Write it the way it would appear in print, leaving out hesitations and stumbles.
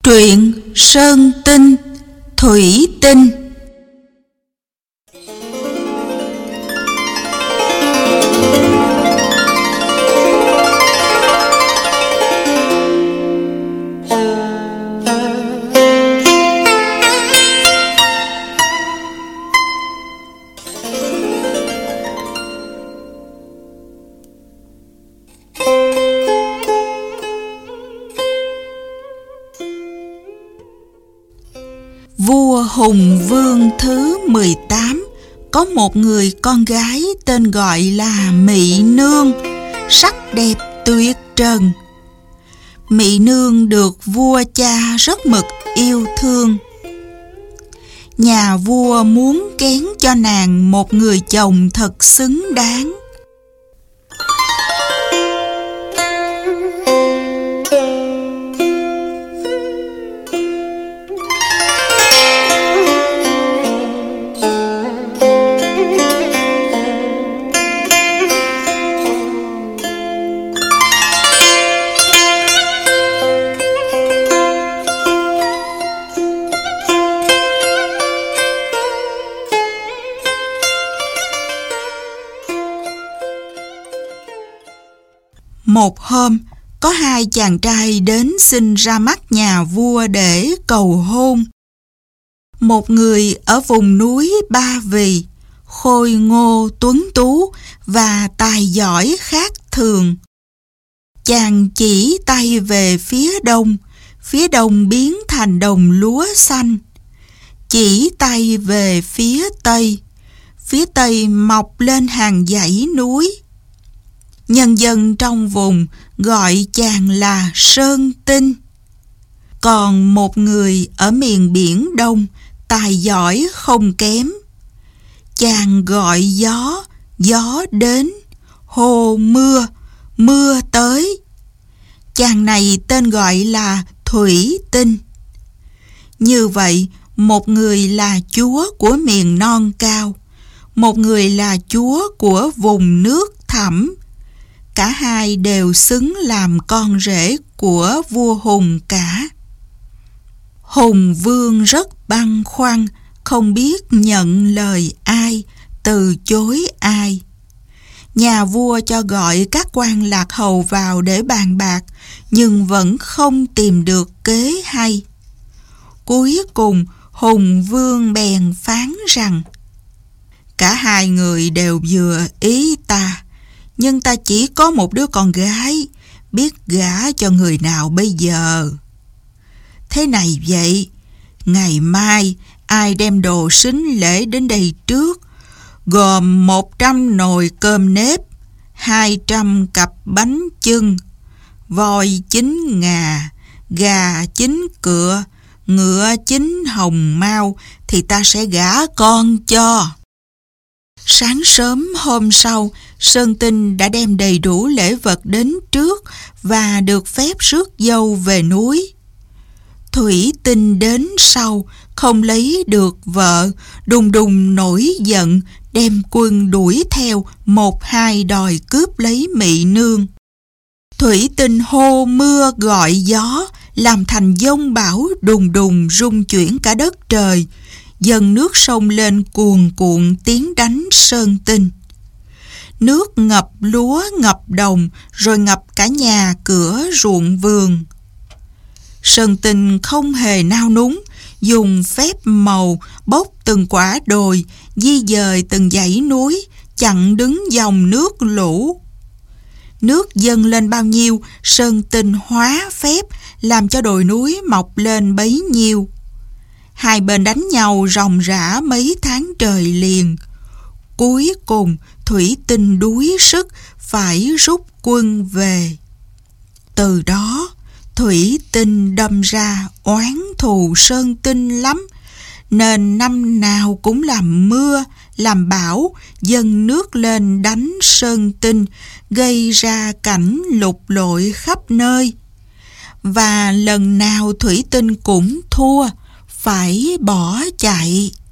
Truyện Sơn Tinh, Thủy Tinh. Vua Hùng Vương thứ 18 có một người con gái tên gọi là Mị Nương, sắc đẹp tuyệt trần. Mị Nương được vua cha rất mực yêu thương. Nhà vua muốn kén cho nàng một người chồng thật xứng đáng. Một hôm, có hai chàng trai đến xin ra mắt nhà vua để cầu hôn. Một người ở vùng núi Ba Vì, khôi ngô tuấn tú và tài giỏi khác thường. Chàng chỉ tay về phía đông biến thành đồng lúa xanh. Chỉ tay về phía tây mọc lên hàng dãy núi. Nhân dân trong vùng gọi chàng là Sơn Tinh. Còn một người ở miền Biển Đông, tài giỏi không kém. Chàng gọi gió đến, hô mưa tới. Chàng này tên gọi là Thủy Tinh. Như vậy, một người là chúa của miền non cao, một người là chúa của vùng nước thẳm. Cả hai đều xứng làm con rể của vua Hùng cả. Hùng Vương rất băn khoăn, không biết nhận lời ai, từ chối ai. Nhà vua cho gọi các quan lạc hầu vào để bàn bạc, nhưng vẫn không tìm được kế hay. Cuối cùng, Hùng Vương bèn phán rằng: cả hai người đều vừa ý ta, nhưng ta chỉ có một đứa con gái, biết gả cho người nào bây giờ? Thế này vậy, ngày mai ai đem đồ sính lễ đến đây trước, gồm 100 nồi cơm nếp, 200 cặp bánh chưng, voi 9 ngà, gà 9 cựa, ngựa 9 hồng mao, thì ta sẽ gả con cho. Sáng sớm hôm sau, Sơn Tinh đã đem đầy đủ lễ vật đến trước và được phép rước dâu về núi. Thủy Tinh đến sau, không lấy được vợ, đùng đùng nổi giận, đem quân đuổi theo, 1-2 đòi cướp lấy Mị Nương. Thủy Tinh hô mưa gọi gió, làm thành dông bão đùng đùng rung chuyển cả đất trời. Dần nước sông lên cuồn cuộn tiến đánh Sơn Tinh. Nước ngập lúa ngập đồng, rồi ngập cả nhà cửa ruộng vườn. Sơn Tinh không hề nao núng, dùng phép màu bốc từng quả đồi, di dời từng dãy núi, chặn đứng dòng nước lũ. Nước dâng lên bao nhiêu, Sơn Tinh hóa phép, làm cho đồi núi mọc lên bấy nhiêu. Hai bên đánh nhau ròng rã mấy tháng trời liền. Cuối cùng, Thủy Tinh đuối sức, phải rút quân về. Từ đó, Thủy Tinh đâm ra oán thù Sơn Tinh lắm, nên năm nào cũng làm mưa, làm bão, dâng nước lên đánh Sơn Tinh, gây ra cảnh lục lội khắp nơi. Và lần nào Thủy Tinh cũng thua, phải bỏ chạy.